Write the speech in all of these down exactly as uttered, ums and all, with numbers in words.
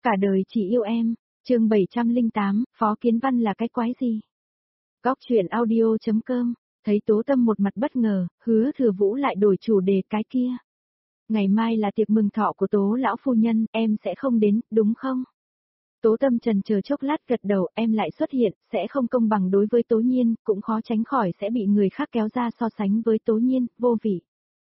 Cả đời chỉ yêu em, chương bảy trăm lẻ tám, Phó Kiến Văn là cái quái gì? Góc truyện audio.com, thấy Tố Tâm một mặt bất ngờ, Hứa Thừa Vũ lại đổi chủ đề cái kia. Ngày mai là tiệc mừng thọ của Tố lão phu nhân, em sẽ không đến, đúng không? Tố Tâm trần chờ chốc lát gật đầu, em lại xuất hiện, sẽ không công bằng đối với Tố Nhiên, cũng khó tránh khỏi sẽ bị người khác kéo ra so sánh với Tố Nhiên, vô vị.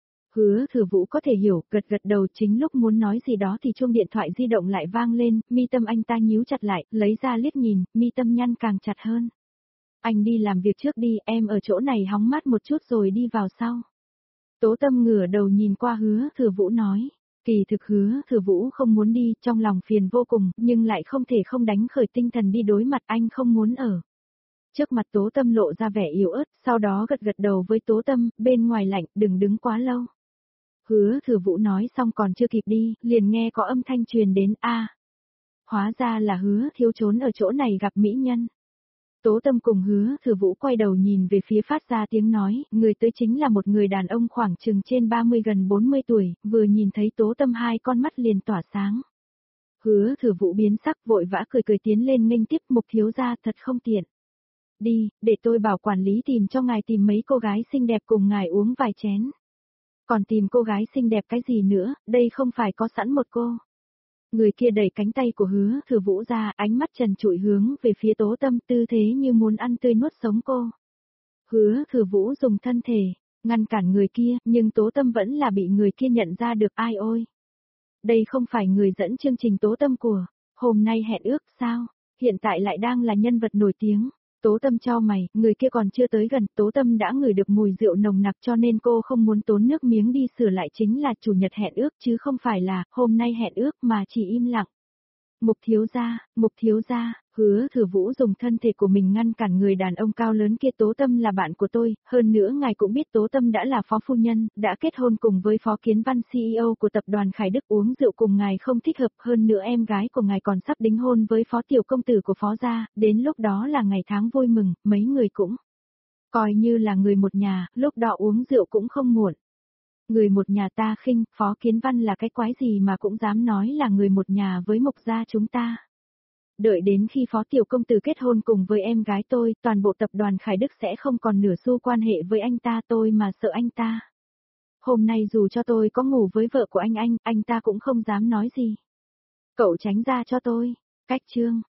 Hứa Thừa Vũ có thể hiểu, gật gật đầu, chính lúc muốn nói gì đó thì chuông điện thoại di động lại vang lên, mi tâm anh ta nhíu chặt lại, lấy ra liếc nhìn, mi tâm nhăn càng chặt hơn. Anh đi làm việc trước đi, em ở chỗ này hóng mát một chút rồi đi vào sau. Tố Tâm ngửa đầu nhìn qua Hứa Thừa Vũ nói. Kỳ thực Hứa Thừa Vũ không muốn đi, trong lòng phiền vô cùng, nhưng lại không thể không đánh khởi tinh thần đi đối mặt, anh không muốn ở. Trước mặt Tố Tâm lộ ra vẻ yếu ớt, sau đó gật gật đầu với Tố Tâm, bên ngoài lạnh, đừng đứng quá lâu. Hứa Thừa Vũ nói xong còn chưa kịp đi, liền nghe có âm thanh truyền đến, a. Hóa ra là Hứa Thiếu trốn ở chỗ này gặp mỹ nhân. Tố Tâm cùng Hứa Thừa Vũ quay đầu nhìn về phía phát ra tiếng nói, người tới chính là một người đàn ông khoảng chừng trên ba mươi gần bốn mươi tuổi, vừa nhìn thấy Tố Tâm hai con mắt liền tỏa sáng. Hứa Thừa Vũ biến sắc vội vã cười cười tiến lên nghênh tiếp, Mục thiếu gia thật không tiện. Đi, để tôi bảo quản lý tìm cho ngài tìm mấy cô gái xinh đẹp cùng ngài uống vài chén. Còn tìm cô gái xinh đẹp cái gì nữa, đây không phải có sẵn một cô. Người kia đẩy cánh tay của Hứa Thừa Vũ ra, ánh mắt trần trụi hướng về phía Tố Tâm, tư thế như muốn ăn tươi nuốt sống cô. Hứa Thừa Vũ dùng thân thể, ngăn cản người kia, nhưng Tố Tâm vẫn là bị người kia nhận ra được, ai ôi. Đây không phải người dẫn chương trình Tố Tâm của, hôm nay hẹn ước sao, hiện tại lại đang là nhân vật nổi tiếng. Tố Tâm chau mày, người kia còn chưa tới gần, Tố Tâm đã ngửi được mùi rượu nồng nặc cho nên cô không muốn tốn nước miếng đi sửa lại chính là chủ nhật hẹn ước chứ không phải là hôm nay hẹn ước mà chỉ im lặng. Mục thiếu gia, Mục thiếu gia, Hứa Thừa Vũ dùng thân thể của mình ngăn cản người đàn ông cao lớn kia. Tố Tâm là bạn của tôi, hơn nữa ngài cũng biết Tố Tâm đã là phó phu nhân, đã kết hôn cùng với Phó Kiến Văn xê e ô của tập đoàn Khải Đức, uống rượu cùng ngài không thích hợp, hơn nữa em gái của ngài còn sắp đính hôn với phó tiểu công tử của phó gia, đến lúc đó là ngày tháng vui mừng, mấy người cũng coi như là người một nhà, lúc đó uống rượu cũng không muộn. Người một nhà ta khinh, Phó Kiến Văn là cái quái gì mà cũng dám nói là người một nhà với Mục gia chúng ta. Đợi đến khi phó tiểu công tử kết hôn cùng với em gái tôi, toàn bộ tập đoàn Khải Đức sẽ không còn nửa xu quan hệ với anh ta, tôi mà sợ anh ta. Hôm nay dù cho tôi có ngủ với vợ của anh anh, anh ta cũng không dám nói gì. Cậu tránh ra cho tôi. Cách chương.